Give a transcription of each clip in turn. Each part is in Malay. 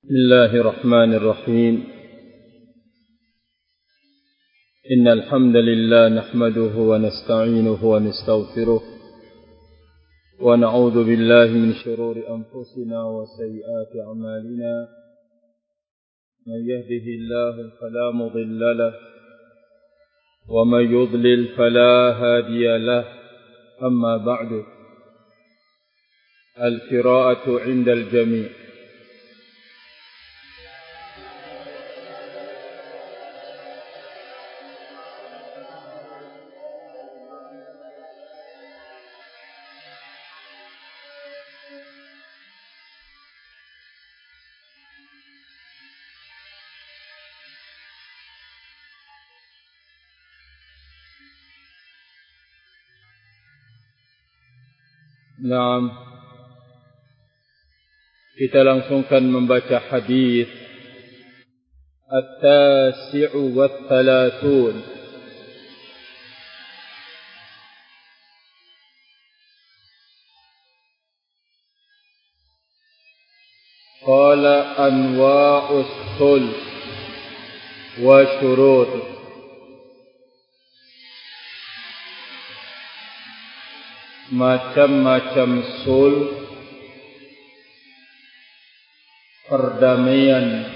بسم الله الرحمن الرحيم إن الحمد لله نحمده ونستعينه ونستغفره ونعوذ بالله من شرور أنفسنا وسيئات أعمالنا من يهده الله فلا مضل له ومن يضلل فلا هادي له أما بعد القراءة عند الجميع. Naam, kita langsungkan membaca hadis At-Tasi'u wat-Thalathun. Qala anwa'us sulh wa syurut. Macam-macam sulh, perdamaian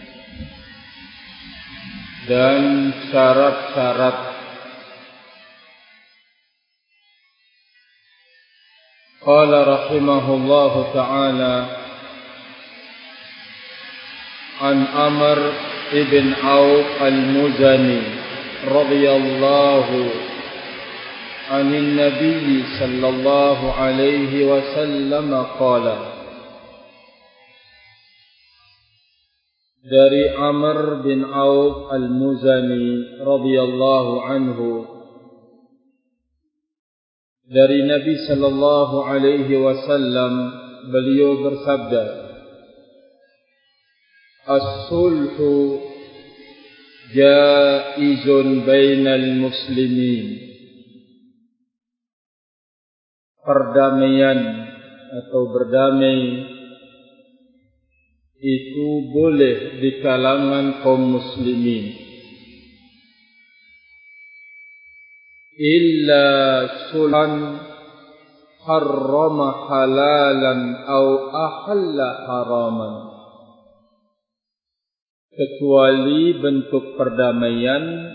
dan syarat-syarat. Qala rahimahullahu ta'ala an Amr ibn Auf al-Muzani radhiyallahu عن النبي صلى الله عليه وسلم قال. Dari Amr bin Auf al-Muzani radhiyallahu anhu, dari Nabi sallallahu alaihi wasallam, beliau bersabda, as-sulhu jaizun bainal muslimin. Perdamaian atau berdamai itu boleh di kalangan kaum muslimin, illa sulhan harrama halalan au ahalla haraman, kecuali bentuk perdamaian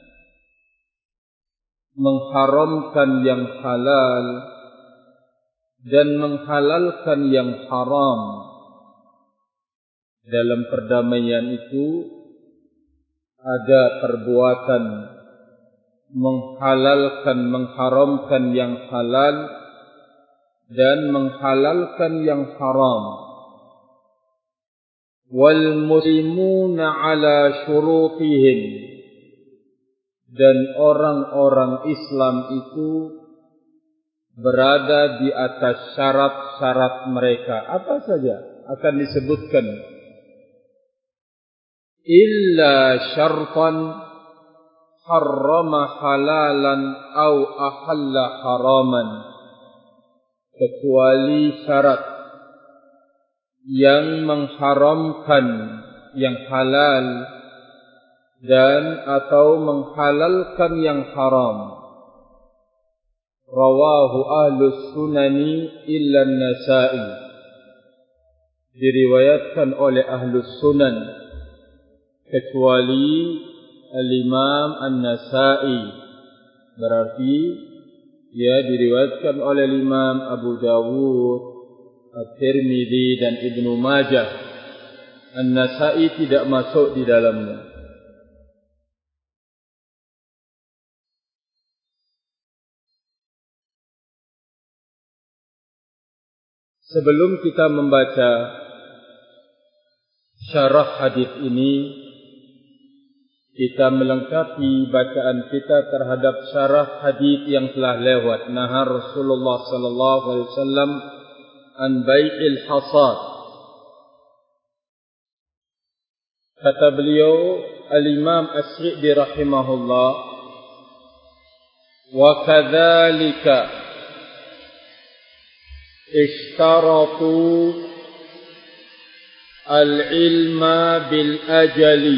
mengharamkan yang halal dan menghalalkan yang haram. Dalam perdamaian itu ada perbuatan menghalalkan, mengharamkan yang halal dan menghalalkan yang haram. Wal muslimuna ala syurutihim, dan orang-orang Islam itu berada di atas syarat-syarat mereka. Apa saja akan disebutkan. Illa syartan harrama halalan au ahalla haraman, kecuali syarat yang mengharamkan yang halal dan atau menghalalkan yang haram. Rawahu ahlus sunani illa an-Nasa'i, diriwayatkan oleh ahlus sunan kecuali al-Imam An-Nasa'i, berarti ya diriwayatkan oleh Imam Abu Dawud, At-Tirmidzi dan Ibnu Majah. An-Nasa'i tidak masuk di dalamnya. Sebelum kita membaca syarah hadis ini, kita melengkapi bacaan kita terhadap syarah hadis yang telah lewat. Nahar Rasulullah sallallahu alaihi wasallam an bai'il hasad. Kata beliau al-Imam As-Sa'di rahimahullah, wa kadzalika اشترطوا al-ilma bil ajali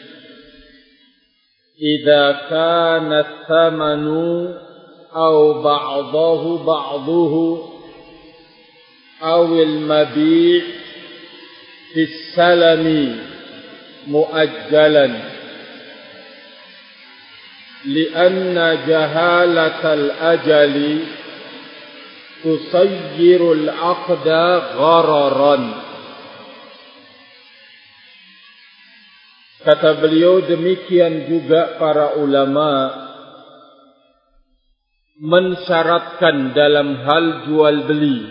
idza kana thamanu aw ba'dahu aw al-mabi' fi salami muajjalan li'anna jahalatal ajali tusayyirul aqda ghararan. Kata beliau, demikian juga para ulama mensyaratkan dalam hal jual beli,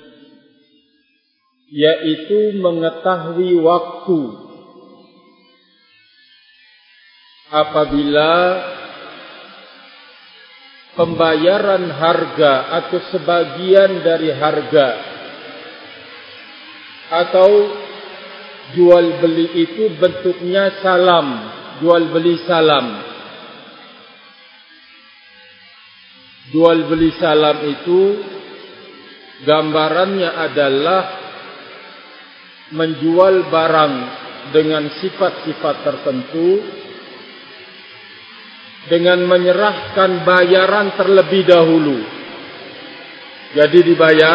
yaitu mengetahui waktu. Apabila pembayaran harga atau sebagian dari harga atau jual beli itu bentuknya salam, jual beli salam. Jual beli salam itu gambarannya adalah menjual barang dengan sifat-sifat tertentu dengan menyerahkan bayaran terlebih dahulu. Jadi dibayar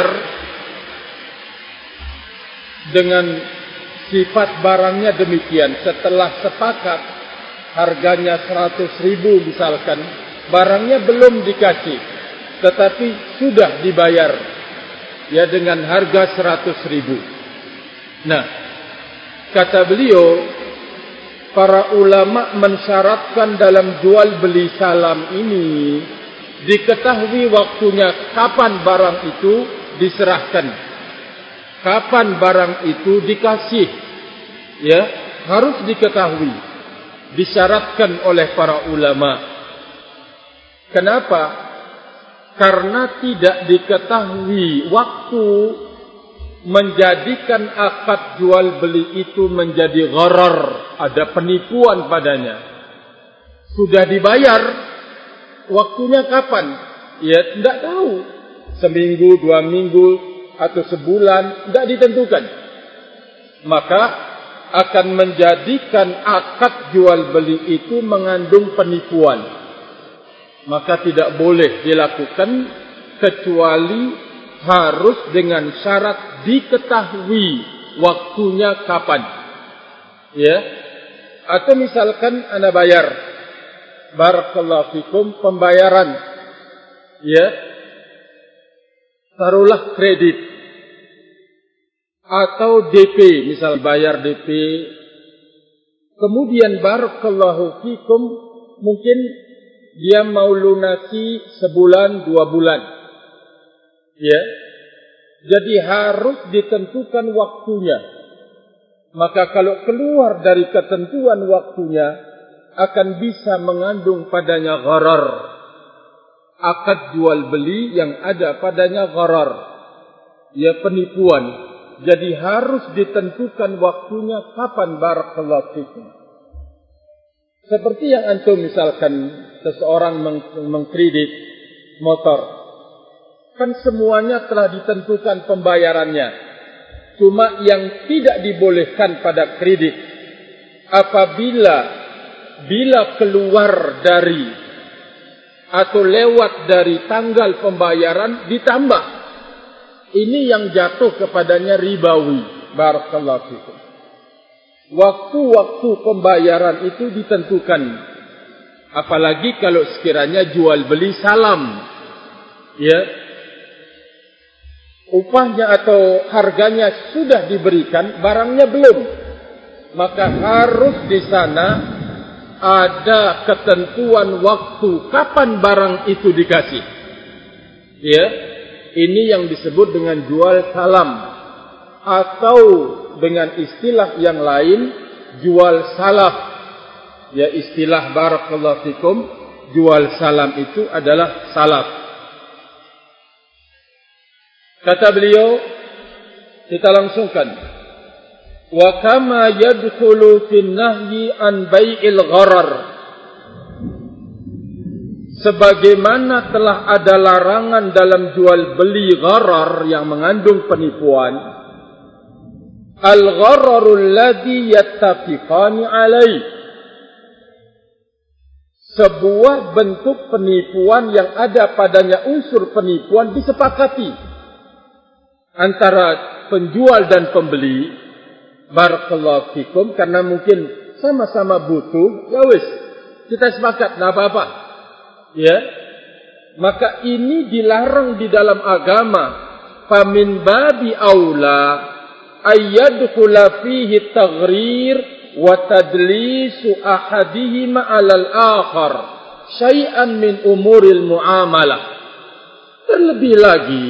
dengan sifat barangnya demikian. Setelah sepakat harganya 100.000 misalkan, barangnya belum dikasih tetapi sudah dibayar ya dengan harga 100.000. Nah, kata beliau, para ulama mensyaratkan dalam jual beli salam ini diketahui waktunya, kapan barang itu diserahkan, kapan barang itu dikasih, ya, harus diketahui, disyaratkan oleh para ulama. Kenapa? Karena tidak diketahui waktu menjadikan akad jual beli itu menjadi gharar, ada penipuan padanya. Sudah dibayar, waktunya kapan? Ya, tidak tahu. Seminggu, 2 minggu, atau sebulan, tidak ditentukan. Maka akan menjadikan akad jual beli itu mengandung penipuan. Maka tidak boleh dilakukan kecuali harus dengan syarat diketahui waktunya kapan. Ya. Atau misalkan anda bayar, barakallahu fikum, pembayaran, ya, taruhlah kredit atau DP, misal bayar DP, kemudian barakallahu fikum mungkin dia mau lunasi sebulan 2 bulan, ya, jadi harus ditentukan waktunya. Maka kalau keluar dari ketentuan waktunya akan bisa mengandung padanya gharar. Akad jual beli yang ada padanya gharar, ya, penipuan. Jadi harus ditentukan waktunya kapan, barakallahu fikum. Seperti yang antum misalkan seseorang mengkredit motor, kan semuanya telah ditentukan pembayarannya. Cuma yang tidak dibolehkan pada kredit apabila keluar dari atau lewat dari tanggal pembayaran ditambah. Ini yang jatuh kepadanya ribawi, barakallahu fikum. Waktu-waktu pembayaran itu ditentukan. Apalagi kalau sekiranya jual beli salam, ya, upahnya atau harganya sudah diberikan, barangnya belum, maka harus di sana ada ketentuan waktu kapan barang itu dikasih. Ya, ini yang disebut dengan jual salam, atau dengan istilah yang lain jual salaf. Ya, istilah barakallahu fikum, jual salam itu adalah salaf. Kata beliau, kita langsungkan. Wa kama yadkhulu fin nahyi an bai'il gharar. Sebagaimana telah ada larangan dalam jual beli gharar yang mengandung penipuan, al-ghararul ladzi yattafiqani alaih. Sebuah bentuk penipuan yang ada padanya unsur penipuan disepakati antara penjual dan pembeli. Barakallahu fikum, karena mungkin sama-sama butuh, ya wis, kita sepakat, enggak apa-apa. Ya. Maka ini dilarang di dalam agama. Famin babi aula ayyadkhula fihi taghrir wa tadlisu ahadihima 'alal akhar syai'an min umuril muamalah. Terlebih lagi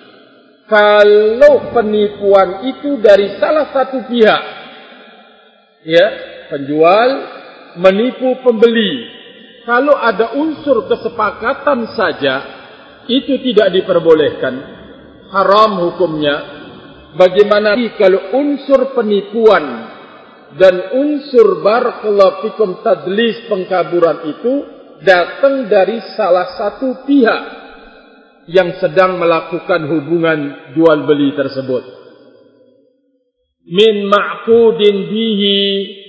kalau penipuan itu dari salah satu pihak, ya, penjual menipu pembeli, kalau ada unsur kesepakatan saja itu tidak diperbolehkan, haram hukumnya. Bagaimana kalau unsur penipuan dan unsur barakallahu fikum tadlis pengkaburan itu datang dari salah satu pihak yang sedang melakukan hubungan jual beli tersebut. Min ma'qudin bihi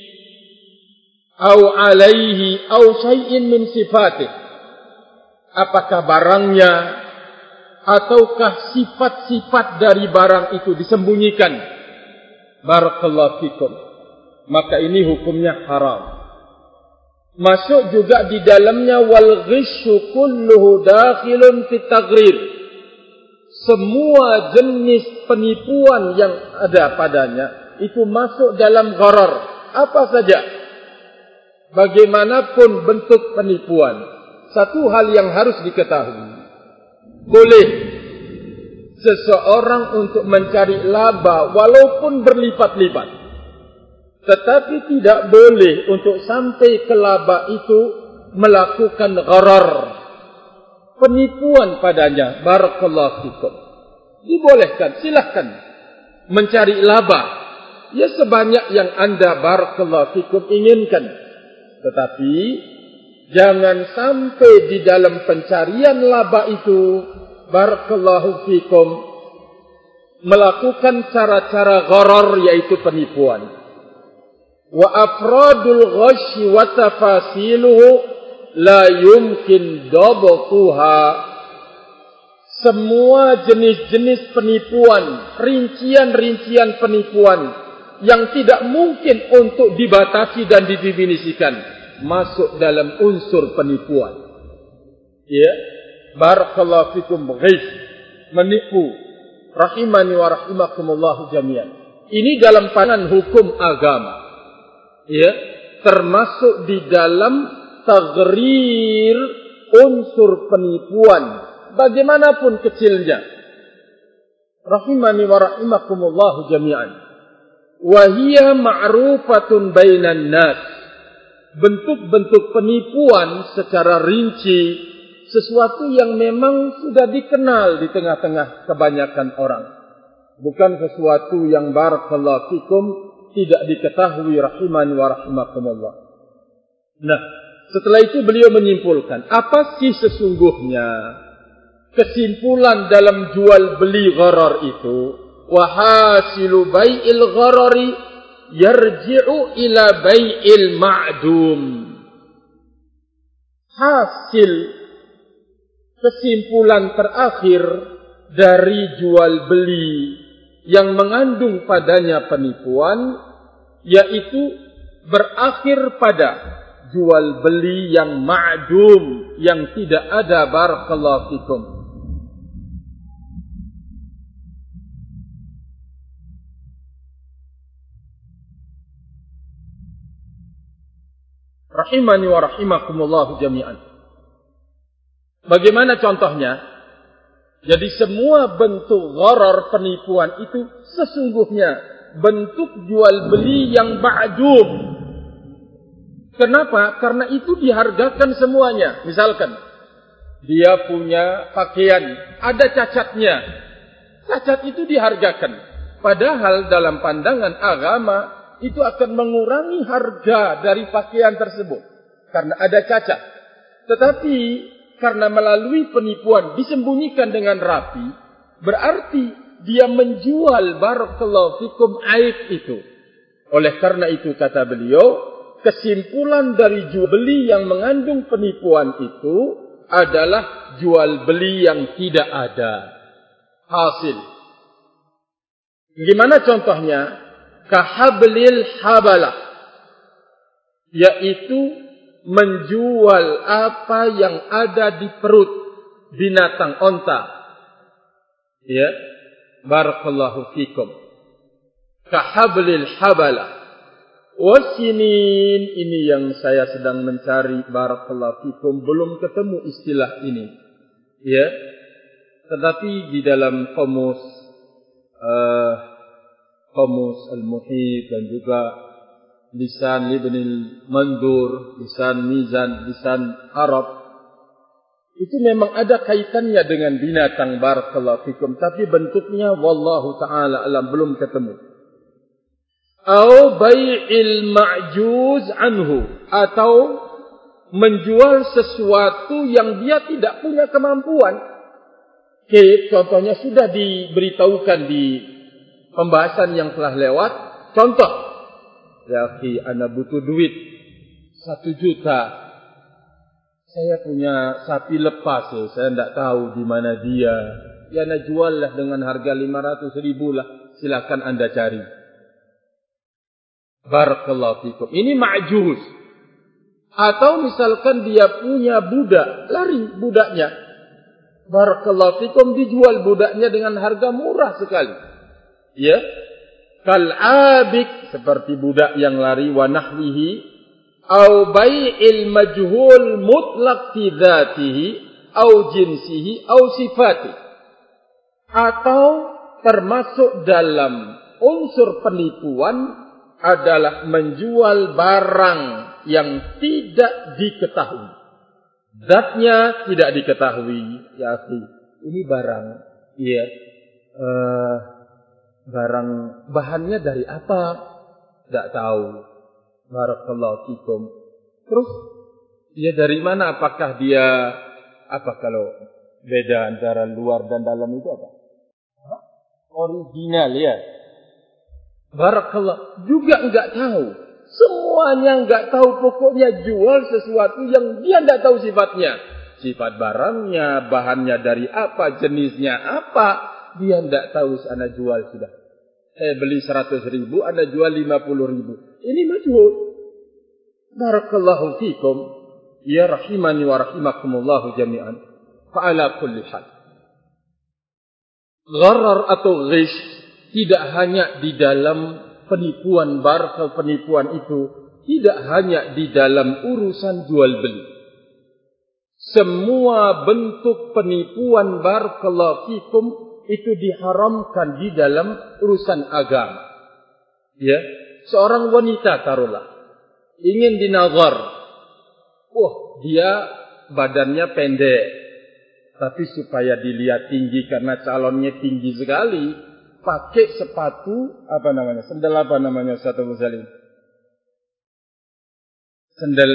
au alaihi au syai'in min sifatih. Apakah barangnya ataukah sifat-sifat dari barang itu disembunyikan. Barakallahu fikum. Maka ini hukumnya haram. Masuk juga di dalamnya wal ghisyu kulluhu dakhilun fit taghrir. Semua jenis penipuan yang ada padanya itu masuk dalam gharar. Apa saja, bagaimanapun bentuk penipuan, satu hal yang harus diketahui, boleh seseorang untuk mencari laba walaupun berlipat-lipat, tetapi tidak boleh untuk sampai ke laba itu melakukan gharar, penipuan padanya. Barakallahu fikum. Dibolehkan, silahkan mencari laba, ya sebanyak yang anda barakallahu fikum inginkan. Tetapi jangan sampai di dalam pencarian laba itu barakallahu fikum melakukan cara-cara gharar, yaitu penipuan. Wa afradul ghasyi wa tafasiluhu la yumkin dabtuha. Semua jenis-jenis penipuan, rincian-rincian penipuan yang tidak mungkin untuk dibatasi dan didefinisikan masuk dalam unsur penipuan. Ya, barakallahu fikum, ghis, menipu, rahimani wa rahimakumullah jami'an. Ini dalam pandangan hukum agama. Ya, termasuk di dalam taghrir unsur penipuan bagaimanapun kecilnya. Rahimani wa rahimakumullah jami'an. Wa hiya ma'rufatun bainan nas. Bentuk-bentuk penipuan secara rinci sesuatu yang memang sudah dikenal di tengah-tengah kebanyakan orang. Bukan sesuatu yang barakallahu fikum tidak diketahui, rahimani wa rahimakumullah. Nah, setelah itu beliau menyimpulkan, apa sih sesungguhnya kesimpulan dalam jual beli gharar itu? Wa hasilu bai'il gharari yarji'u ila bai'il ma'dum. Hasil kesimpulan terakhir dari jual beli yang mengandung padanya penipuan, yaitu berakhir pada jual beli yang ma'dum, yang tidak ada. Barakallahu fikum. Rahimani wa rahimakumullah jami'an. Bagaimana contohnya? Jadi semua bentuk gharar penipuan itu sesungguhnya bentuk jual beli yang ma'dum. Kenapa? Karena itu dihargakan semuanya. Misalkan dia punya pakaian, ada cacatnya. Cacat itu dihargakan. Padahal dalam pandangan agama itu akan mengurangi harga dari pakaian tersebut karena ada cacat. Tetapi karena melalui penipuan disembunyikan dengan rapi, berarti dia menjual barakallahu fikum aib itu. Oleh karena itu kata beliau, kesimpulan dari jual beli yang mengandung penipuan itu adalah jual beli yang tidak ada hasil. Gimana contohnya? Kahablil habalah, yaitu menjual apa yang ada di perut binatang onta. Ya, barakallahu fikum. Kahablil habalah. Wasinin, ini yang saya sedang mencari, barakallahu fikum, belum ketemu istilah ini. Ya, tetapi di dalam kamus Al-Muhit dan juga lisan Ibn al-Mandur, lisan Mizan, lisan Arab, itu memang ada kaitannya dengan binatang barakallahu fikum, tapi bentuknya wallahu ta'ala alam belum ketemu. Au bai'il ma'juz anhu, atau menjual sesuatu yang dia tidak punya kemampuan. Contohnya sudah diberitahukan di pembahasan yang telah lewat. Contoh, ya akhi, ana butuh duit 1 juta. Saya punya sapi lepas, saya tidak tahu di mana dia. Ya ana jual lah dengan harga 500 ribu lah. Silakan anda cari. Barakallahu fikum. Ini ma'juz. Atau misalkan dia punya budak, lari budaknya. Barakallahu fikum, dijual budaknya dengan harga murah sekali. Ya. Kal'abik, seperti budak yang lari, wa nahwihi. Au bai'il majhul mutlaq fi dhatihi, au jinsihi, au sifati. Atau termasuk dalam unsur penipuan adalah menjual barang yang tidak diketahui. Zatnya tidak diketahui. Ya akhi, ini barang. Ya, barang bahannya dari apa? Tidak tahu. Barakallahu fikum. Terus, dia dari mana? Apakah dia, apa kalau beda antara luar dan dalam itu apa? Original ya. Barakallah, juga enggak tahu. Semuanya enggak tahu, pokoknya jual sesuatu yang dia enggak tahu sifatnya. Sifat barangnya, bahannya dari apa, jenisnya apa, dia enggak tahu. Anda jual sudah. Beli 100 ribu, Anda jual 50 ribu. Ini majhul. Barakallahu fikum. Ya rahimani wa rahimakumullahu jami'an. Fa'ala kulli hal. Gharar atau ghish tidak hanya di dalam penipuan penipuan itu, tidak hanya di dalam urusan jual beli. Semua bentuk penipuan barakallahu fikum itu diharamkan di dalam urusan agama. Ya, seorang wanita taruhlah ingin dinazar. Dia badannya pendek, tapi supaya dilihat tinggi karena calonnya tinggi sekali, pakai sepatu apa namanya? Sendal apa namanya Ustaz Abu Salim? Sendal,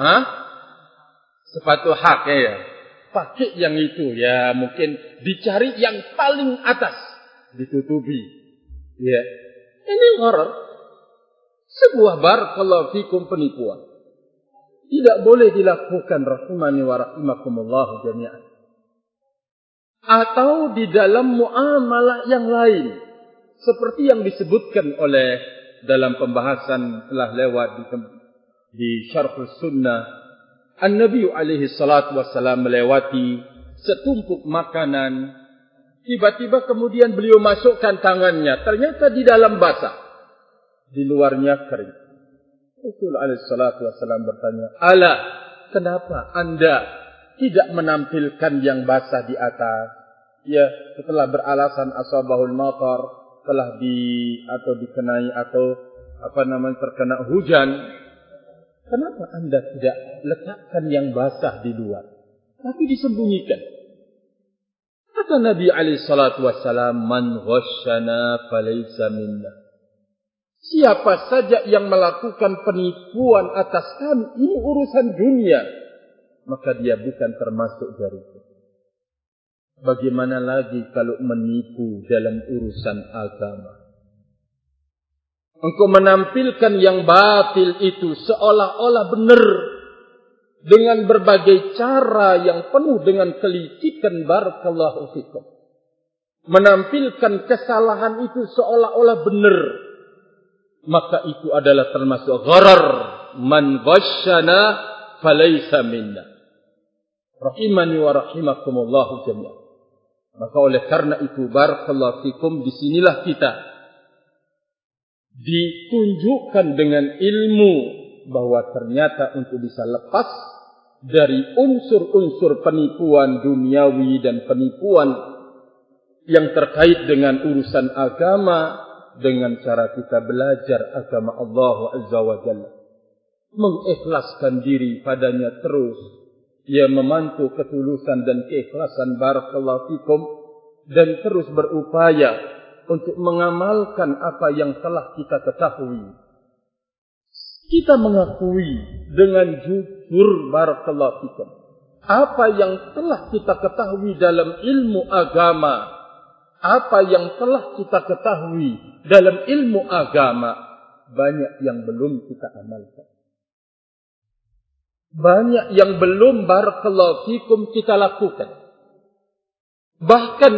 sepatu hak ya. Pakai yang itu ya, mungkin dicari yang paling atas, ditutupi. Ya. Ini gharar. Sebuah barakallahu fikum penipuan. Tidak boleh dilakukan rahimani wa rahimakumullah jami'an. Atau di dalam muamalah yang lain, seperti yang disebutkan oleh dalam pembahasan telah lewat di Syarhus Sunnah, An-Nabi alaihi salatu wassalam melewati setumpuk makanan, tiba-tiba kemudian beliau masukkan tangannya, ternyata di dalam basah, di luarnya kering. Rasul alaihi salatu wassalam bertanya, "Ala, kenapa Anda tidak menampilkan yang basah di atas?" Ya, setelah beralasan asabahul matar, telah dikenai atau terkena hujan. Kenapa Anda tidak letakkan yang basah di luar, tapi disembunyikan? Kata Nabi alaihi salatu wassalam, "Man ghasyana falaysa minna." Siapa saja yang melakukan penipuan atas kami, ini urusan dunia, maka dia bukan termasuk dari itu. Bagaimana lagi kalau menipu dalam urusan agama? Engkau menampilkan yang batil itu seolah-olah benar dengan berbagai cara yang penuh dengan kelicikan. Barakallahu fikum. Menampilkan kesalahan itu seolah-olah benar, maka itu adalah termasuk gharar. Man ghasyana falaysa minna. Rahimani wa rahimakumullah jami'an. Maka oleh karena itu, barakallahu fikum, disinilah kita ditunjukkan dengan ilmu bahwa ternyata untuk bisa lepas dari unsur-unsur penipuan duniawi dan penipuan yang terkait dengan urusan agama, dengan cara kita belajar agama Allah Azza wa Jalla, mengikhlaskan diri padanya terus, ia memantu ketulusan dan keikhlasan, barakallahu fikum, dan terus berupaya untuk mengamalkan apa yang telah kita ketahui. Kita mengakui dengan jujur, barakallahu fikum, apa yang telah kita ketahui dalam ilmu agama, apa yang telah kita ketahui dalam ilmu agama, banyak yang belum kita amalkan. Banyak yang belum, barakallahu fikum, kita lakukan. Bahkan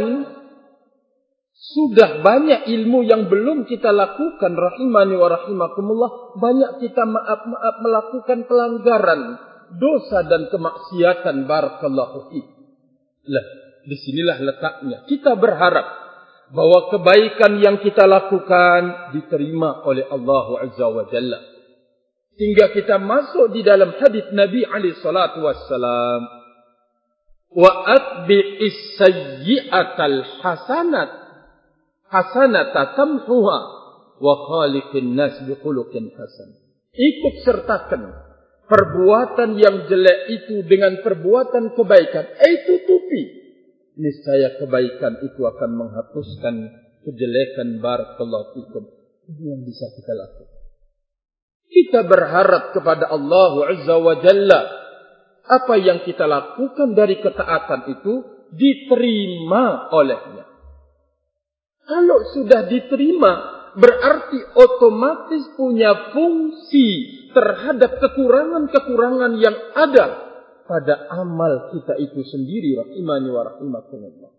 sudah banyak ilmu yang belum kita lakukan, rahimani wa rahimakumullah. Banyak kita maaf melakukan pelanggaran, dosa dan kemaksiatan, barakallahu fikum. Lah, disinilah letaknya. Kita berharap bahwa kebaikan yang kita lakukan diterima oleh Allah Azza wa Jalla. Sehingga kita masuk di dalam hadis Nabi alaihi salatu wassalam, wa atbi'is sayyi'atal hasanata tamhuha wa khaliqin nas bikhuluqin hasan. Ikut sertakan perbuatan yang jelek itu dengan perbuatan kebaikan, tutupi. Niscaya kebaikan itu akan menghapuskan kejelekan, barakallahu fikum. Itu yang bisa kita lakukan. Kita berharap kepada Allah Azza wa Jalla, apa yang kita lakukan dari ketaatan itu diterima olehnya. Kalau sudah diterima, berarti otomatis punya fungsi terhadap kekurangan-kekurangan yang ada pada amal kita itu sendiri, rahimani wa rahimakumullah.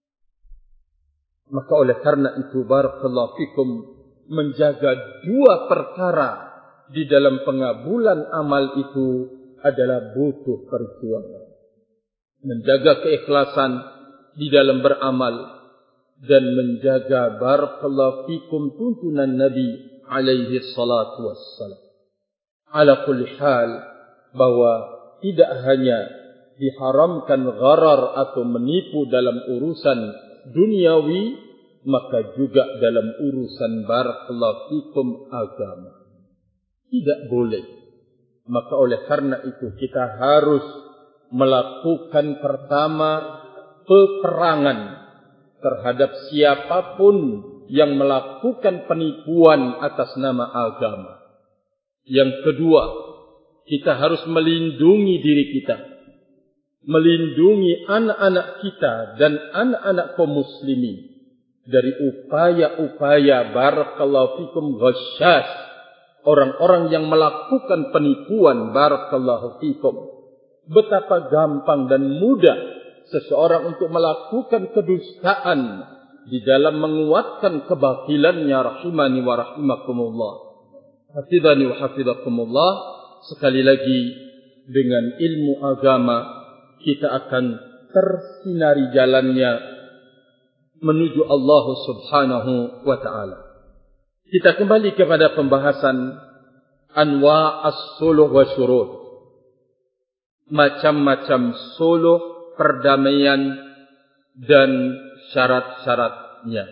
Maka oleh karena itu, barakallahu fikum, menjaga dua perkara di dalam pengabulan amal itu adalah butuh perjuangan. Menjaga keikhlasan di dalam beramal dan menjaga, barakallahu fikum, tuntunan Nabi alaihi salatu wassalam. Ala kulli hal, bahwa tidak hanya diharamkan gharar atau menipu dalam urusan duniawi, maka juga dalam urusan, barakallahu fikum, agama. Tidak boleh. Maka oleh karena itu kita harus melakukan pertama peperangan terhadap siapapun yang melakukan penipuan atas nama agama. Yang kedua, kita harus melindungi diri kita, melindungi anak-anak kita dan anak-anak kaum muslimin dari upaya-upaya, barakallahu fikum, ghasyas, orang-orang yang melakukan penipuan, barakallahu fikum. Betapa gampang dan mudah seseorang untuk melakukan kedustaan di dalam menguatkan kebatilannya, rahimani wa rahimakumullah. Hafidhani wa hafidhakumullah. Sekali lagi, dengan ilmu agama kita akan tersinari jalannya menuju Allah subhanahu wa ta'ala. Kita kembali kepada pembahasan anwa' as-suluh wa syurut. Macam-macam suluh, perdamaian dan syarat-syaratnya.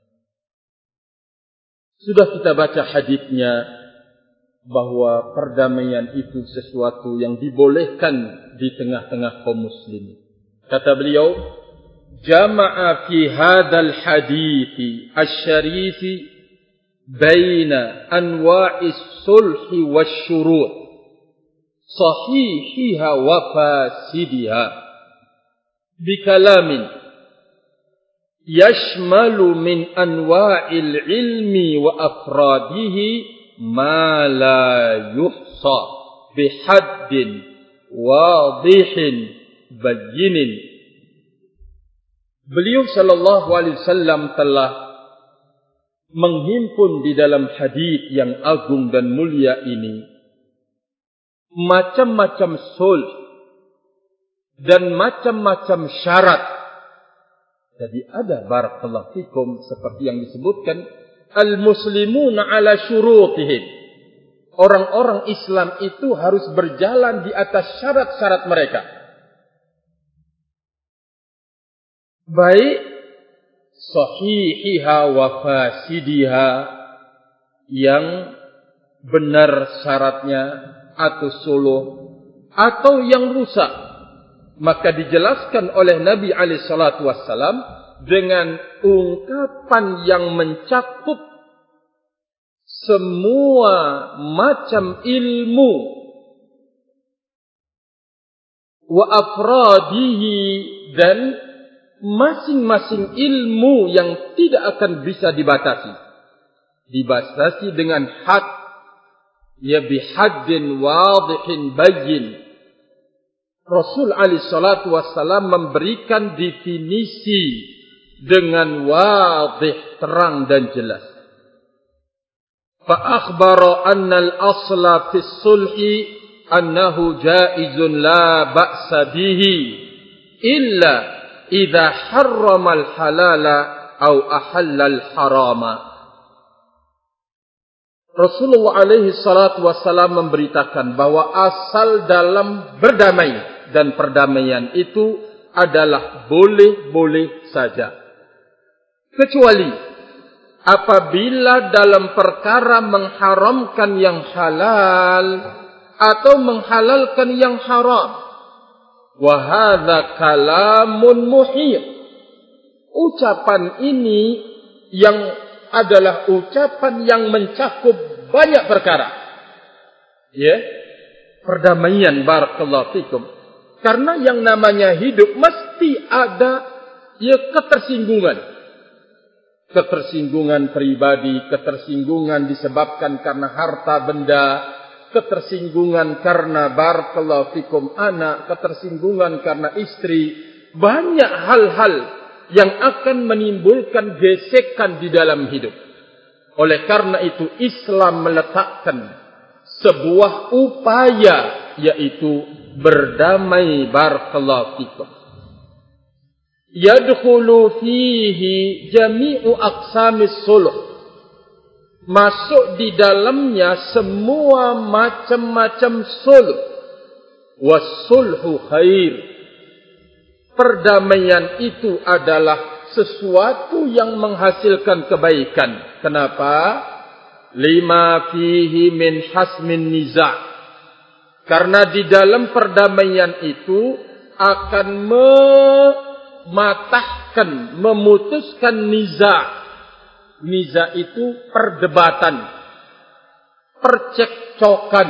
Sudah kita baca hadisnya bahwa perdamaian itu sesuatu yang dibolehkan di tengah-tengah kaum muslimin. Kata beliau, jama'a fi hadzal hadithi asy-syarifi baina anwa'is sulhi wasyurut sahihiha wa fasidiha bikalamin yashmalu min anwa'il ilmi wa afradihi ma la yuhsa bihaddin wadihin bayyinin. Beliau sallallahu alaihi wasallam telah menghimpun di dalam hadis yang agung dan mulia ini macam-macam sulh dan macam-macam syarat. Jadi ada barakallahu fikum seperti yang disebutkan al-muslimuna ala syurutihim. Orang-orang Islam itu harus berjalan di atas syarat-syarat mereka. Baik sahihiha wa fasidiha, yang benar syaratnya atau suluh, atau yang rusak. Maka dijelaskan oleh Nabi alaihi salatu wassalam dengan ungkapan yang mencakup semua macam ilmu wa afradihi, dan masing-masing ilmu yang tidak akan bisa dibatasi. Dibatasi dengan had, ya bihaddin wadihin bayyin. Rasul alaihi salatu wassalam memberikan definisi dengan wadih, terang dan jelas. Fa akhbara anna al-asla fi sulhi annahu jaizun la ba'sa bihi illa idza harrama al-halala aw ahalla al-harama. Rasulullah alaihi salatu wassalam memberitakan bahwa asal dalam berdamai dan perdamaian itu adalah boleh-boleh saja, kecuali apabila dalam perkara mengharamkan yang halal atau menghalalkan yang haram. Wa hadza kalamun muhit. Ucapan ini yang adalah ucapan yang mencakup banyak perkara. Ya, perdamaian, barakallahu fikum. Karena yang namanya hidup mesti ada ya ketersinggungan. Ketersinggungan pribadi, ketersinggungan disebabkan karena harta benda, ketersinggungan karena barakallahu fikum anak, ketersinggungan karena istri. Banyak hal-hal yang akan menimbulkan gesekan di dalam hidup. Oleh karena itu Islam meletakkan sebuah upaya, yaitu berdamai, barakallahu fikum. Yadkhulu fihi jami'u aqsamis sulh. Masuk di dalamnya semua macam-macam sulh. Was-sulhu khair. Perdamaian itu adalah sesuatu yang menghasilkan kebaikan. Kenapa? Lima fihi min hasmin niza'. Karena di dalam perdamaian itu akan mematahkan, memutuskan niza'. Niza' itu perdebatan, percekcokan.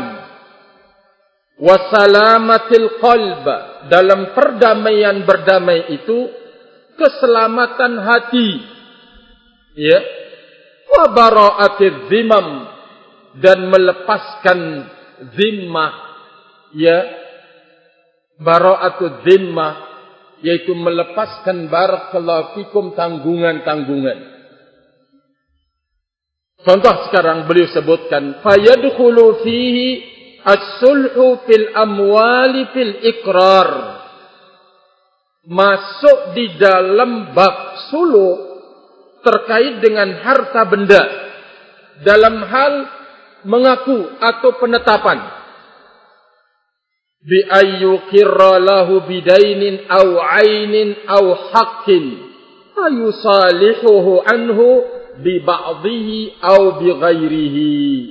Wasalamatil qalb. Dalam perdamaian berdamai itu keselamatan hati. Ya. Wa bara'atiz zimam. Dan melepaskan zimmah. Ya, bara'atul zimmah, yaitu melepaskan barakallahu fikum tanggungan-tanggungan. Contoh sekarang beliau sebutkan fayadkhulu fihi as-sulhu fil amwali fil iqrar. Masuk di dalam bab sulh terkait dengan harta benda dalam hal mengaku atau penetapan. Bi ayyukirra lahu bidainin aw ainin aw haqqin ayusalihuhu anhu bi ba'dhihi aw bi ghairihi.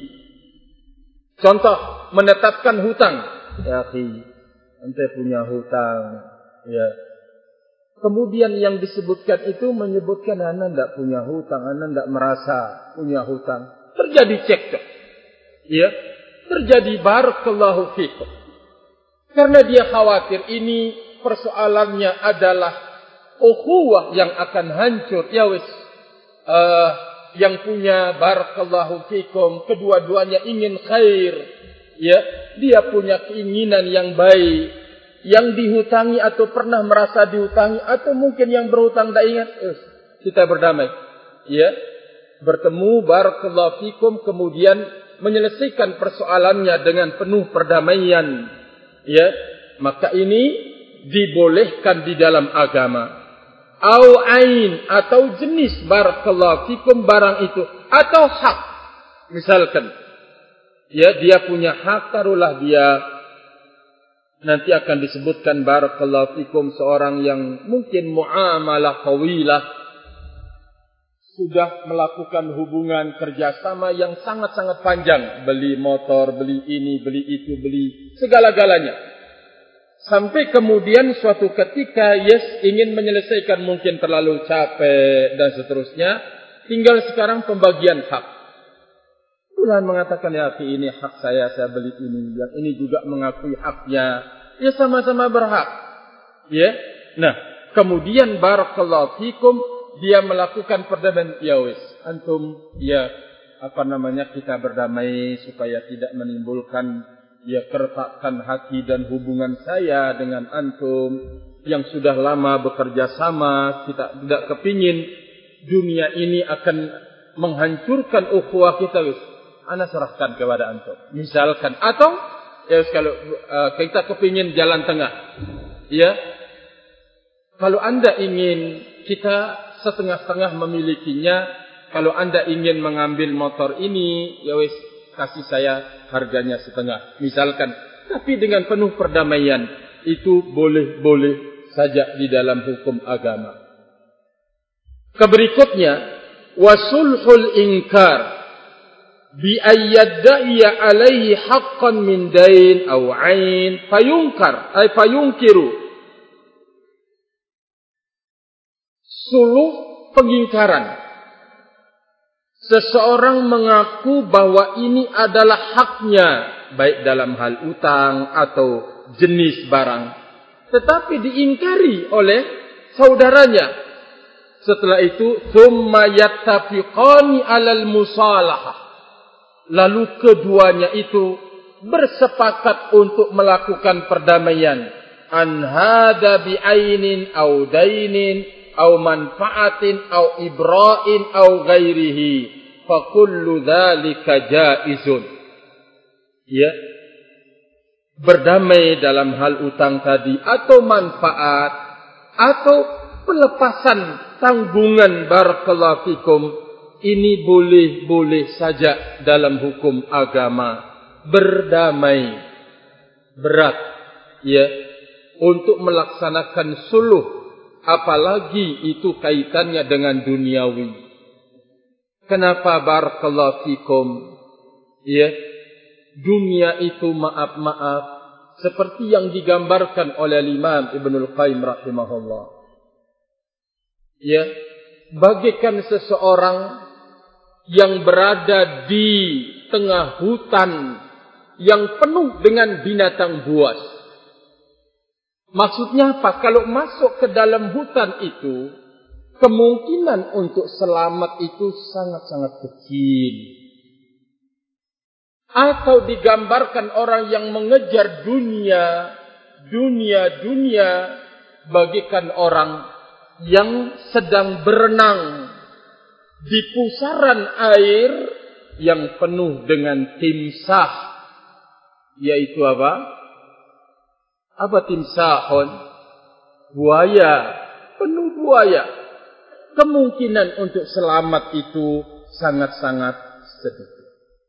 Contoh, menetapkan hutang. Ya akhi, ente punya hutang, ya. Kemudian yang disebutkan itu menyebutkan ana ndak punya hutang, ana ndak merasa punya hutang. Terjadi cekcok. Ya, terjadi barakallahu fikum. Karena dia khawatir ini persoalannya adalah ukhuwah yang akan hancur. Ya wis, yang punya barakallahu fikum, kedua-duanya ingin khair, ya, dia punya keinginan yang baik, yang dihutangi atau pernah merasa dihutangi, atau mungkin yang berhutang tak ingat, kita berdamai, ya, bertemu barakallahu fikum, kemudian menyelesaikan persoalannya dengan penuh perdamaian, ya, maka ini dibolehkan di dalam agama. Au ain, atau jenis barakallahu fikum barang itu, atau hak. Misalkan, ya, dia punya hak, taruhlah dia nanti akan disebutkan barakallahu fikum seorang yang mungkin muamalah tawilah, sudah melakukan hubungan kerjasama yang sangat-sangat panjang, beli motor, beli ini, beli itu, beli segala-galanya. Sampai kemudian suatu ketika ingin menyelesaikan, mungkin terlalu capek dan seterusnya, tinggal sekarang pembagian hak. Tuhan mengatakan, ya ini hak saya beli ini, yang ini juga mengakui haknya, ya sama-sama berhak. Ya, nah kemudian barakallahu fikum, dia melakukan perdamaian, ya wis, antum, ya kita berdamai supaya tidak menimbulkan, ya, keretakan hati dan hubungan saya dengan antum yang sudah lama bekerja sama, kita tidak kepingin dunia ini akan menghancurkan ukhuwah kita, wis, ana serahkan kepada antum, misalkan, atau ya kalau kita kepingin jalan tengah, ya, kalau anda ingin kita setengah-setengah memilikinya, kalau anda ingin mengambil motor ini, ya wis, kasih saya harganya setengah, misalkan, tapi dengan penuh perdamaian, itu boleh-boleh saja di dalam hukum agama. Keberikutnya, wasulhul inkar bi ayyadda'iya alaihi haqqan min dain aw ain fayunkiru. Suluh pengingkaran. Seseorang mengaku bahwa ini adalah haknya, baik dalam hal utang atau jenis barang, tetapi diingkari oleh saudaranya. Setelah itu, thumma yattafiqani 'alal musalahah. Lalu keduanya itu bersepakat untuk melakukan perdamaian. An hada bi ainin au dainin au manfaatin au ibra'in au ghairihi fa kullu dzalika jaizun. Ya, berdamai dalam hal utang tadi, atau manfaat, atau pelepasan tanggungan barakallahu fikum, ini boleh-boleh saja dalam hukum agama. Berdamai berat, ya, untuk melaksanakan suluh, apalagi itu kaitannya dengan duniawi. Kenapa barakallahu fikum, ya, dunia itu maaf-maaf seperti yang digambarkan oleh Imam Ibnul Qayyim rahimahullah, ya, bagaikan seseorang yang berada di tengah hutan yang penuh dengan binatang buas. Maksudnya apa? Kalau masuk ke dalam hutan itu, kemungkinan untuk selamat itu sangat-sangat kecil. Atau digambarkan orang yang mengejar dunia, bagaikan orang yang sedang berenang di pusaran air yang penuh dengan timsah. Yaitu apa? Apa timsahun? Buaya, penuh buaya. Kemungkinan untuk selamat itu sangat-sangat sedikit.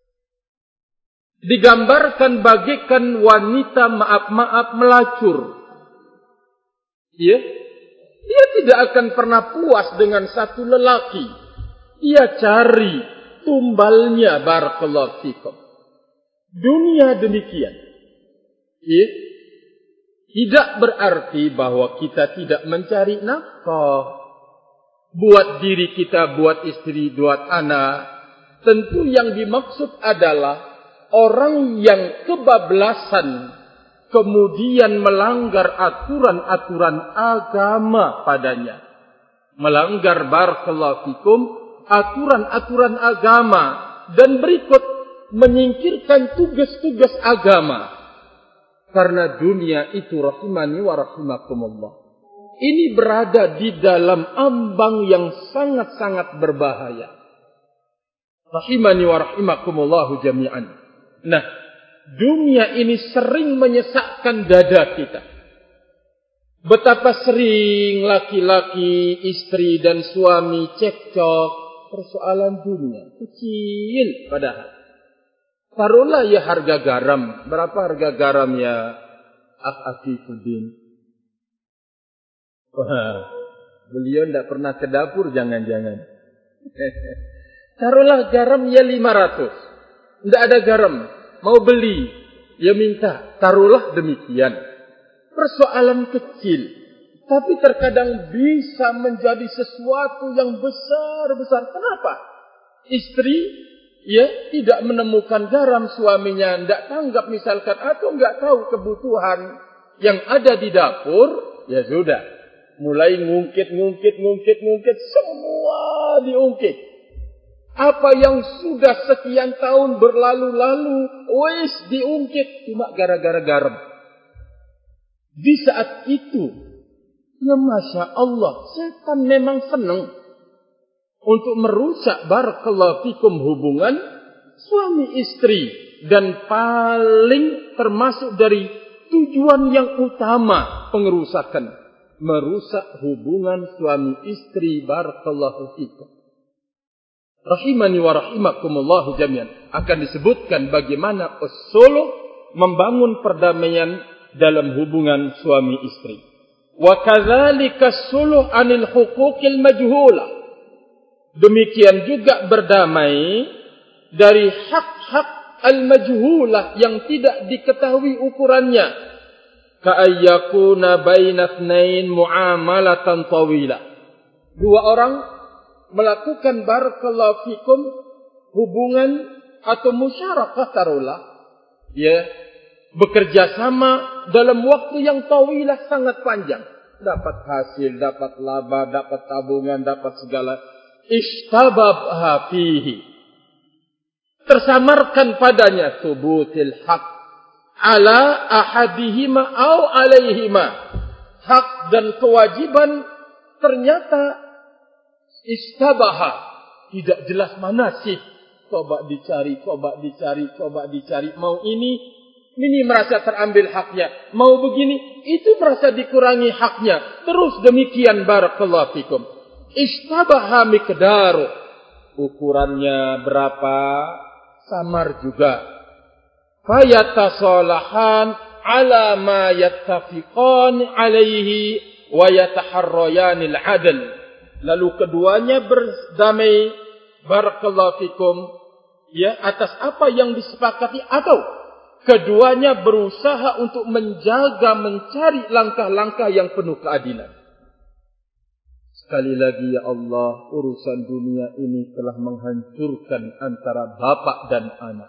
Digambarkan bagaikan wanita maaf-maaf melacur. Ya, dia tidak akan pernah puas dengan satu lelaki. Dia cari tumbalnya barakallahu fikum. Dunia demikian. Ya, tidak berarti bahwa kita tidak mencari nafkah buat diri kita, buat istri, buat anak. Tentu yang dimaksud adalah orang yang kebablasan kemudian melanggar aturan-aturan agama padanya. Melanggar barakallahu fikum aturan-aturan agama dan berikut menyingkirkan tugas-tugas agama. Karena dunia itu rahimani wa rahimakumullah, ini berada di dalam ambang yang sangat-sangat berbahaya. Rahimani wa rahimakumullahu jami'an. Nah, dunia ini sering menyesakkan dada kita. Betapa sering laki-laki, istri dan suami cekcok persoalan dunia. Kecil padahal. Taruhlah ya harga garam. Berapa harga garam ya Afifuddin? Wah, beliau tidak pernah ke dapur jangan-jangan. Taruhlah garam ya 500. Tidak ada garam. Mau beli. Ya minta. Taruhlah demikian. Persoalan kecil. Tapi terkadang bisa menjadi sesuatu yang besar-besar. Kenapa? Istri tidak menemukan garam, suaminya tidak tanggap misalkan, atau tidak tahu kebutuhan yang ada di dapur, ya sudah. Mulai ngungkit, semua diungkit. Apa yang sudah sekian tahun berlalu-lalu, wis diungkit, cuma gara-gara garam. Di saat itu, ya Masya Allah, setan memang senang untuk merusak barakallahu fikum hubungan suami istri. Dan paling termasuk dari tujuan yang utama pengerusakan, merusak hubungan suami istri barakallahu fikum. Rahimani wa rahimakumullahu jami'an. Akan disebutkan bagaimana usul membangun perdamaian dalam hubungan suami istri. Wa kadzalika suluh anil huquqil majhulah. Demikian juga berdamai dari hak-hak al-majhulah yang tidak diketahui ukurannya. Ka'ayyakuna bainathnain mu'amalatan tawilah. Dua orang melakukan barakallahu fikum hubungan atau musyarakah taruhlah. Bekerja sama dalam waktu yang tawilah sangat panjang. Dapat hasil, dapat laba, dapat tabungan, dapat segala. Ishtababha fihi. Tersamarkan padanya thubutil haq ala ahadihima au alaihima. Hak dan kewajiban ternyata istabaha. Tidak jelas mana sih. Coba dicari. Mau ini merasa terambil haknya. Mau begini, itu merasa dikurangi haknya. Terus demikian barakallahu fikum. Istabaha miqdaru. Ukurannya berapa? Samar juga. Fayatasalahan ala ma yattafiqan alaihi wa yataharrayanil adl. Lalu keduanya berdamai barakallahu fikum atas apa yang disepakati, atau keduanya berusaha untuk menjaga, mencari langkah-langkah yang penuh keadilan. Sekali lagi ya Allah, urusan dunia ini telah menghancurkan antara bapak dan anak.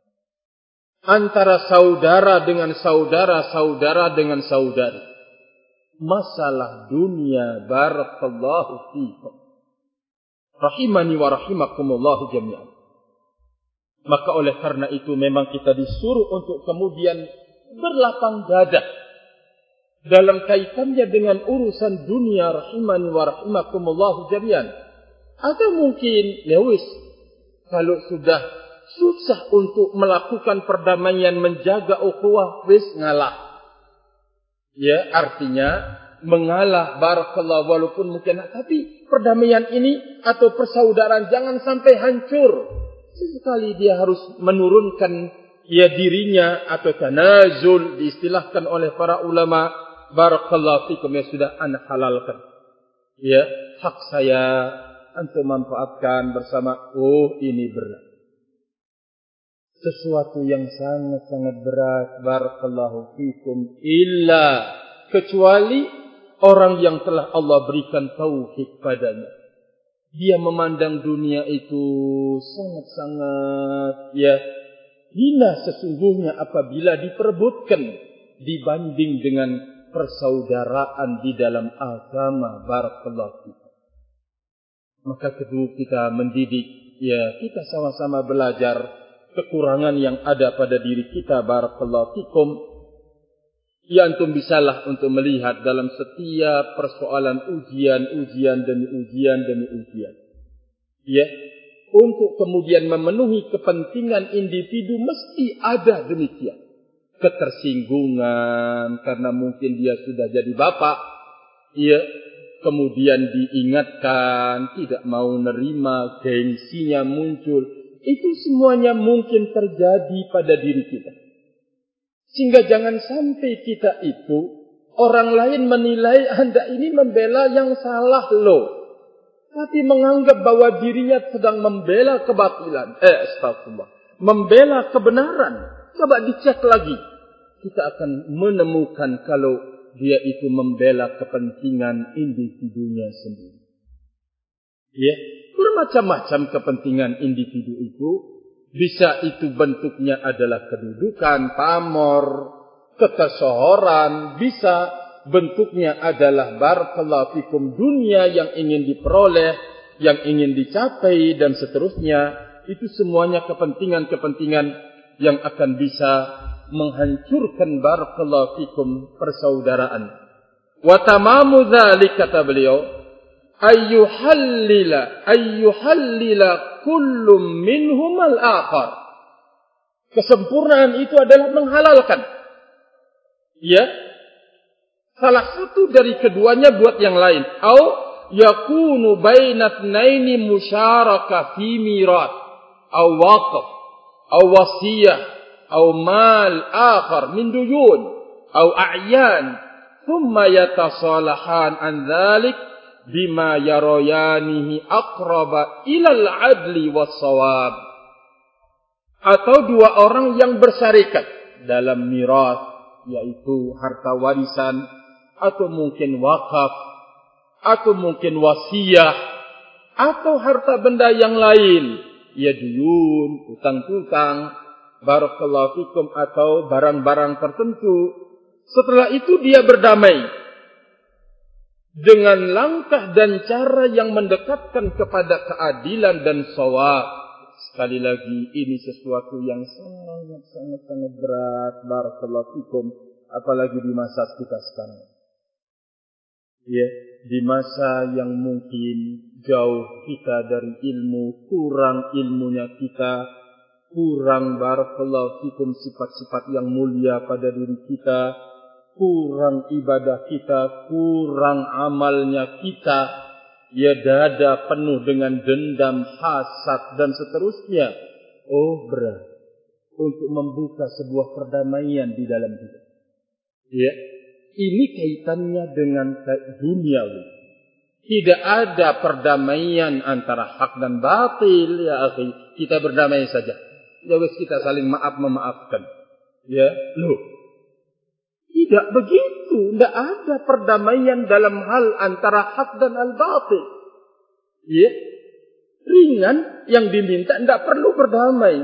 Antara saudara dengan saudara, saudara dengan saudari. Masalah dunia barakallahu fiikum. Rahimani wa rahimakumullahu jami'an. Maka oleh karena itu memang kita disuruh untuk kemudian berlapang dada dalam kaitannya dengan urusan dunia. Rahimani wa rahimakumullahu jami'an. Atau mungkin kalau sudah susah untuk melakukan perdamaian, menjaga ukhuwah, ngalah. Artinya mengalah barakallahu, walaupun mungkin, tapi perdamaian ini atau persaudaraan jangan sampai hancur. Sesekali dia harus menurunkan dirinya, atau tanazul diistilahkan oleh para ulama barakallahu fikum, sudah anak halalkan. Hak saya antum manfaatkan bersama. Ini berat. Sesuatu yang sangat-sangat berat barakallahu fikum, illa kecuali orang yang telah Allah berikan tauhid padanya. Dia memandang dunia itu sangat-sangat hina sesungguhnya apabila diperebutkan dibanding dengan persaudaraan di dalam agama. Barakallahu fikum. Maka kedua kita mendidik, ya kita sama-sama belajar kekurangan yang ada pada diri kita. Barakallahu fikum. Ya antum bisalah untuk melihat dalam setiap persoalan ujian demi ujian. Ya, untuk kemudian memenuhi kepentingan individu mesti ada demikian. Ketersinggungan karena mungkin dia sudah jadi bapak, ya, kemudian diingatkan tidak mau nerima, gengsinya muncul. Itu semuanya mungkin terjadi pada diri kita. Sehingga jangan sampai kita itu, orang lain menilai Anda ini membela yang salah loh. Tapi menganggap bahwa dirinya sedang membela kebatilan. Astagfirullah. Membela kebenaran. Coba dicek lagi. Kita akan menemukan kalau dia itu membela kepentingan individunya sendiri. Ya, bermacam-macam kepentingan individu itu. Bisa itu bentuknya adalah kedudukan, pamor, ketersohoran. Bisa bentuknya adalah barakallahu fikum dunia yang ingin diperoleh, yang ingin dicapai dan seterusnya. Itu semuanya kepentingan-kepentingan yang akan bisa menghancurkan barakallahu fikum persaudaraan. Wa tamamu dzalik, kata beliau, ayyuhallila kullum minhum al-akhar. Kesempurnaan itu adalah menghalalkan, ya, salah satu dari keduanya buat yang lain. Au yakunu bainatnaini musyarakah fi mirat, au waqf, au wasiyah, au mal akhar min duyun, au a'yan, thumma yatasalahan an dhalik bima yarayanihi aqraba ilal adli wassawab. Atau dua orang yang bersarikat dalam miras, yaitu harta warisan, atau mungkin wakaf, atau mungkin wasiyah, atau harta benda yang lain, ya duyun, utang-utang, barakallahu fikum, atau barang-barang tertentu. Setelah itu dia berdamai dengan langkah dan cara yang mendekatkan kepada keadilan dan shawab. Sekali lagi, ini sesuatu yang sangat berat, barakallahu fikum, apalagi di masa kita sekarang. Ya, di masa yang mungkin jauh kita dari ilmu, kurang ilmunya kita, kurang barakallahu fikum sifat-sifat yang mulia pada diri kita, kurang ibadah kita, kurang amalnya kita, ya dada penuh dengan dendam, hasad dan seterusnya. Oh, berat untuk membuka sebuah perdamaian di dalam hidup. Ya, ini kaitannya dengan duniawi. Tidak ada perdamaian antara hak dan batil, ya akhi. Kita berdamai saja. Ya wis, kita saling memaafkan. Ya, loh. Tidak begitu. Tidak ada perdamaian dalam hal antara hak dan al-batil. Ya. Ringan yang diminta tidak perlu berdamai.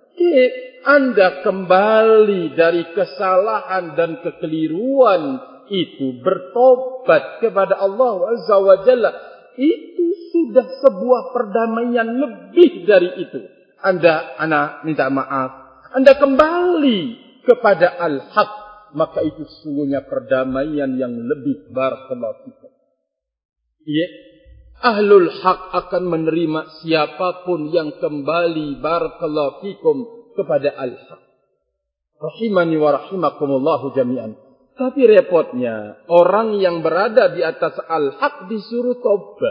Anda kembali dari kesalahan dan kekeliruan itu, bertobat kepada Allah Azza wa Jalla. Itu sudah sebuah perdamaian lebih dari itu. Anda minta maaf. Anda kembali kepada al-haq. Maka itu sesungguhnya perdamaian yang lebih barakallahu fikum. Ya, ahlul haq akan menerima siapapun yang kembali barakallahu fikum kepada al-haq. Rahimani wa rahimakumullahu jami'an. Tapi repotnya, orang yang berada di atas al-haq disuruh tobat.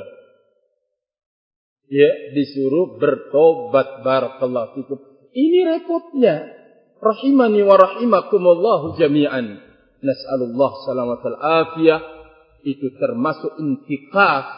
Ya, disuruh bertobat barakallahu fikum. Ini repotnya. Rahimani wa rahimakumullahu jami'an. Nas'alullah salamatal afiyah. Itu termasuk intiqas,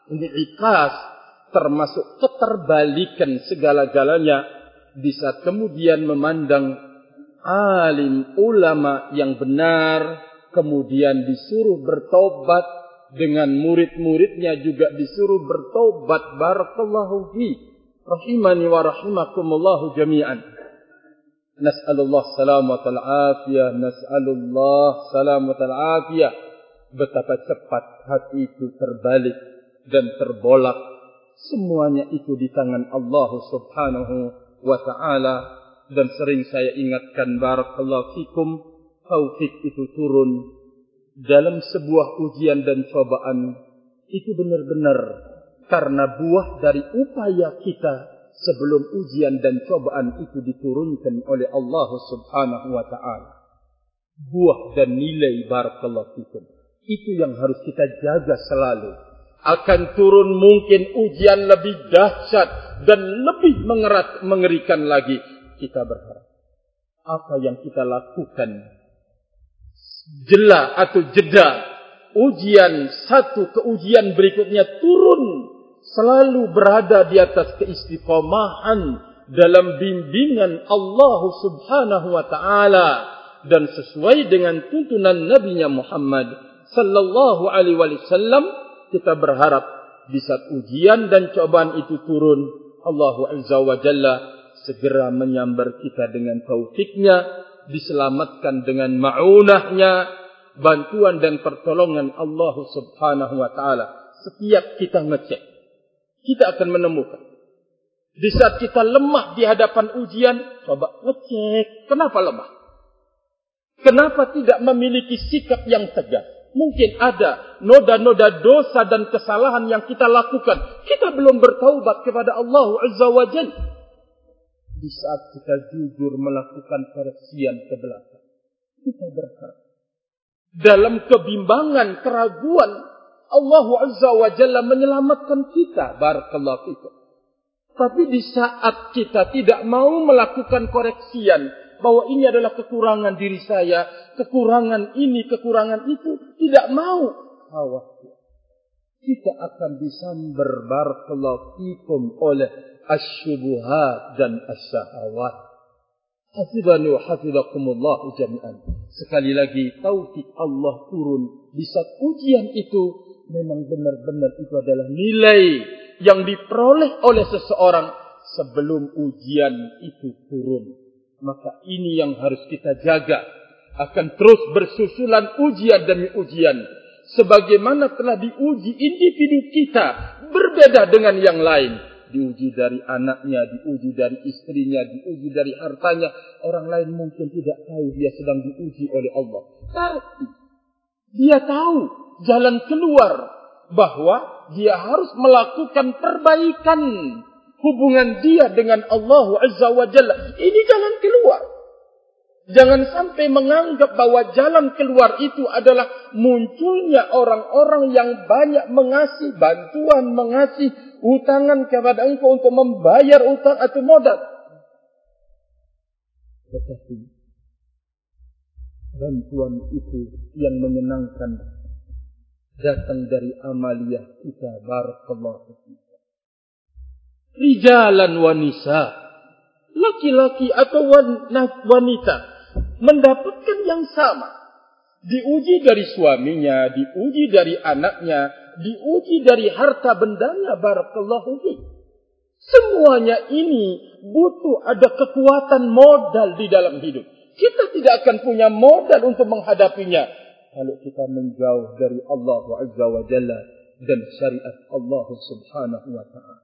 termasuk keterbalikan segala-galanya. Bisa kemudian memandang alim ulama yang benar, kemudian disuruh bertobat, dengan murid-muridnya juga disuruh bertobat. Barakallahu fi. Rahimani wa rahimakumullahu jami'an. Nas'alullah salamatal afiyah, nas'alullah salamatal afiyah. Betapa cepat hati itu terbalik dan terbolak. Semuanya itu di tangan Allah subhanahu wa ta'ala. Dan sering saya ingatkan, barakallahu fikum, taufik itu turun dalam sebuah ujian dan cobaan. Itu benar-benar karena buah dari upaya kita sebelum ujian dan cobaan itu diturunkan oleh Allah subhanahu wa ta'ala. Buah dan nilai, barakallahu fikum, itu yang harus kita jaga selalu. Akan turun mungkin ujian lebih dahsyat dan lebih mengerikan lagi. Kita berharap apa yang kita lakukan jela atau jeda ujian satu ke ujian berikutnya turun, selalu berada di atas keistiqomahan dalam bimbingan Allah subhanahu wa ta'ala dan sesuai dengan tuntunan Nabi-Nya Muhammad sallallahu alaihi wasallam. Kita berharap di saat ujian dan cobaan itu turun, Allah azza wa jalla segera menyambar kita dengan taufiknya, diselamatkan dengan ma'unahnya, bantuan dan pertolongan Allah subhanahu wa ta'ala. Setiap kita ngecek, kita akan menemukan. Di saat kita lemah di hadapan ujian, coba ngecek, kenapa lemah? Kenapa tidak memiliki sikap yang tegas? Mungkin ada noda-noda dosa dan kesalahan yang kita lakukan. Kita belum bertaubat kepada Allah azza wa jalla. Di saat kita jujur melakukan koreksian ke belakang, kita berharap dalam kebimbangan, keraguan, Allah azza wa jalla menyelamatkan kita, barakallahu fikum. Tapi di saat kita tidak mau melakukan koreksian, bahwa ini adalah kekurangan diri saya, kekurangan ini, kekurangan itu, tidak mau, khawatir kita akan disambar, barakallahu fikum, oleh asyubuhat dan asyahawat. Hafizani wa hafizakumullah jami'an. Sekali lagi, taufik Allah turun di saat ujian itu memang benar-benar itu adalah nilai yang diperoleh oleh seseorang sebelum ujian itu turun. Maka ini yang harus kita jaga. Akan terus bersusulan ujian demi ujian. Sebagaimana telah diuji individu kita berbeda dengan yang lain. Diuji dari anaknya, diuji dari istrinya, diuji dari hartanya. Orang lain mungkin tidak tahu dia sedang diuji oleh Allah. Tapi dia tahu jalan keluar, bahwa dia harus melakukan perbaikan hubungan dia dengan Allah azza wa jalla. Ini jalan keluar. Jangan sampai menganggap bahwa jalan keluar itu adalah munculnya orang-orang yang banyak mengasih bantuan, mengasih utangan kepada engkau untuk membayar utang atau modal. Tetapi bantuan itu yang menyenangkan datang dari amaliyah kita, barakallahu fikum. Rijalan wa nisa, laki-laki atau wanita mendapatkan yang sama. Diuji dari suaminya, diuji dari anaknya, diuji dari harta bendanya, barakallahu fikum. Semuanya ini butuh ada kekuatan modal di dalam hidup. Kita tidak akan punya modal untuk menghadapinya kalau kita menjauh dari Allah azza wa jalla dan syariat Allah subhanahu wa ta'ala.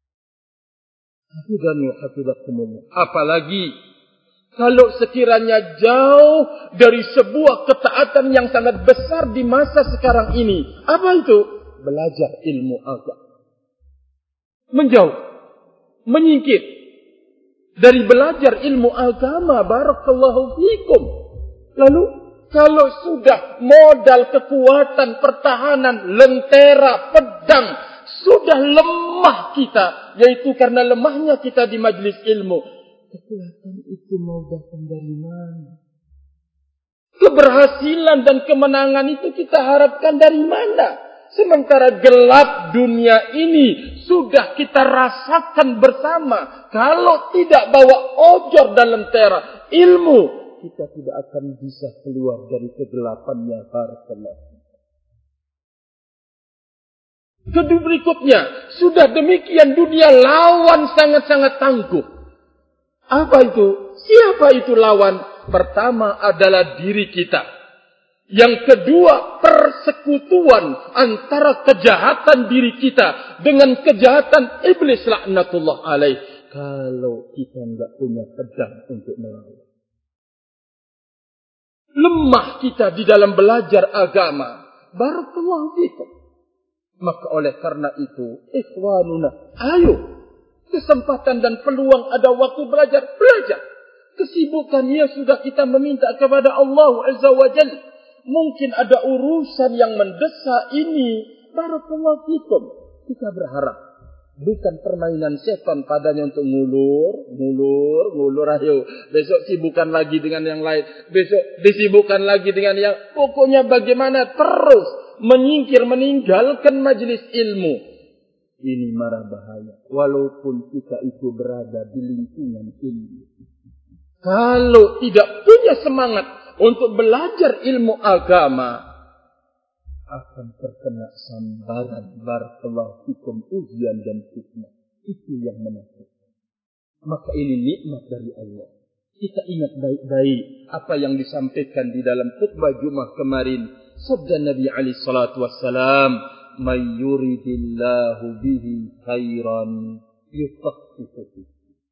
Apalagi kalau sekiranya jauh dari sebuah ketaatan yang sangat besar di masa sekarang ini. Apa itu? Belajar ilmu agama. Menjauh, menyingkir dari belajar ilmu agama, barakallahu fikum. Lalu kalau sudah modal kekuatan pertahanan, lentera, pedang, sudah lemah kita, yaitu karena lemahnya kita di majlis ilmu, kekuatan itu mau datang dari mana? Keberhasilan dan kemenangan itu kita harapkan dari mana? Sementara gelap dunia ini sudah kita rasakan bersama. Kalau tidak bawa ojor dan lentera ilmu, kita tidak akan bisa keluar dari kegelapannya. Barakallahu. Kedua berikutnya, sudah demikian dunia lawan sangat-sangat tangguh. Apa itu? Siapa itu lawan? Pertama adalah diri kita. Yang kedua, persekutuan antara kejahatan diri kita dengan kejahatan iblis laknatullah alaih. Kalau kita enggak punya pedang untuk melawan, lemah kita di dalam belajar agama, barakallahu fikum. Maka oleh karena itu, ikhwanuna, ayo, kesempatan dan peluang ada waktu belajar. Kesibukannya sudah kita meminta kepada Allah Azza wa Jalla. Mungkin ada urusan yang mendesak ini. Barakallahu fikum. Kita berharap. Bukan permainan setan padanya untuk ngulur. Ayo. Besok sibukkan lagi dengan yang lain. Besok disibukkan lagi dengan yang. Pokoknya bagaimana terus menyingkir, meninggalkan majlis ilmu. Ini marah bahaya. Walaupun kita itu berada di lingkungan ilmu. Kalau tidak punya semangat untuk belajar ilmu agama, akan terkena sambaran barakallahu fikum, ujian dan fitnah. Itu yang menakutkan. Maka ini nikmat dari Allah. Kita ingat baik-baik apa yang disampaikan di dalam khutbah Jumat kemarin. Sabda Nabi alaihi salatu wassalam, "May yuridillahu bihi khairan yufaqihuhu fiddin."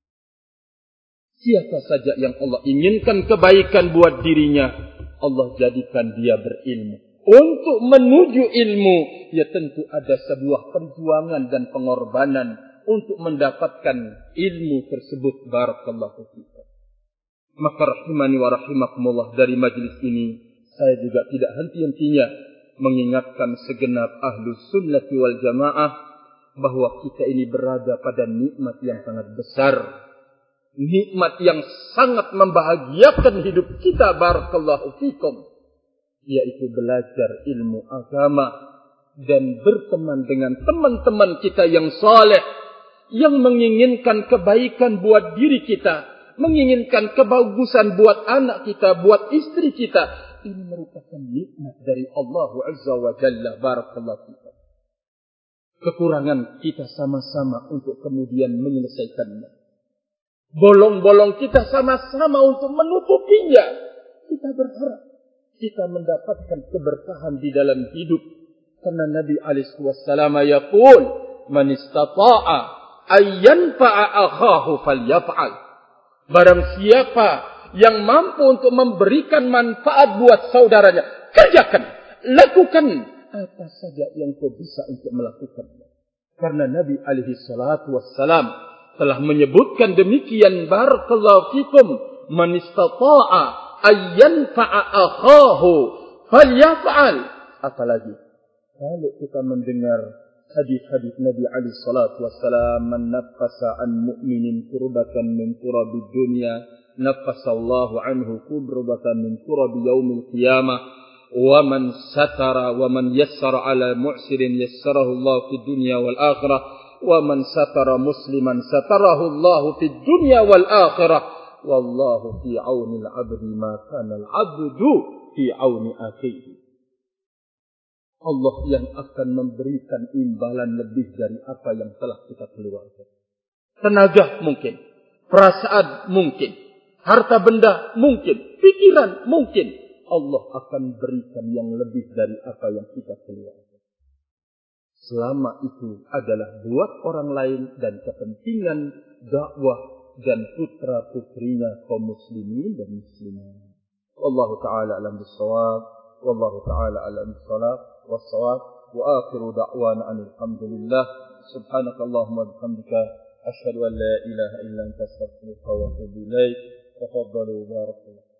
Siapa saja yang Allah inginkan kebaikan buat dirinya, Allah jadikan dia berilmu. Untuk menuju ilmu, ya tentu ada sebuah perjuangan dan pengorbanan untuk mendapatkan ilmu tersebut. Barakallahu fikum. Maka rahimani wa rahimakumullah, dari majlis ini, saya juga tidak henti-hentinya mengingatkan segenap ahlus sunnati wal jamaah bahwa kita ini berada pada nikmat yang sangat besar. Nikmat yang sangat membahagiakan hidup kita, barakallahu fikum, yaitu belajar ilmu agama dan berteman dengan teman-teman kita yang saleh, yang menginginkan kebaikan buat diri kita, menginginkan kebagusan buat anak kita, buat istri kita. Ini merupakan nikmat dari Allah Azza wa Jalla, barakallahu fikum. Kekurangan kita sama-sama untuk kemudian menyelesaikannya. Bolong-bolong kita sama-sama untuk menutupinya. Kita berharap kita mendapatkan keberkahan di dalam hidup. Karena Nabi alaihi wasallam yaqul, "Man istata'a ayyanfa'a akhahu falyaf'al." Barang siapa yang mampu untuk memberikan manfaat buat saudaranya, kerjakan, lakukan apa saja yang kau bisa untuk melakukannya. Karena Nabi alaihi salatu wassalam telah menyebutkan demikian, barakallahu fikum, man istata'a ayyanfa'a akhahu falyaf'al. Apalagi kalau kita mendengar hadis-hadis Nabi alaihi salatu wassalam, man nafasa an mu'minin kurbatan min kurabid dunya nafasallahu anhu kurbatan min kurabi yaumil qiyamah, wa man satara wa man yassara ala mu'sirin yassarahu Allah fid dunya wal akhirah, wa man satara musliman satarahu Allah fid dunya wal akhirah, wallahu fi auni al-'abdi ma kana al-'abdu fi auni akhihi. Allah yang akan memberikan imbalan lebih dari apa yang telah kita keluarkan. Tenaga mungkin, perasaan mungkin, harta benda mungkin, pikiran mungkin. Allah akan berikan yang lebih dari apa yang kita keluarkan. Selama itu adalah buat orang lain dan kepentingan dakwah dan putra-putrinya kaum muslimin dan muslimat. Wallahu ta'ala alam bis-shawab. Wallahu ta'ala alam bis-shawab. Wa akhiru da'wana alhamdulillah. Subhanakallahumma bihamdika asyhadu an la ilaha illa anta astaghfiruka wa atubu ilaik. Tafaddalu barakallahu.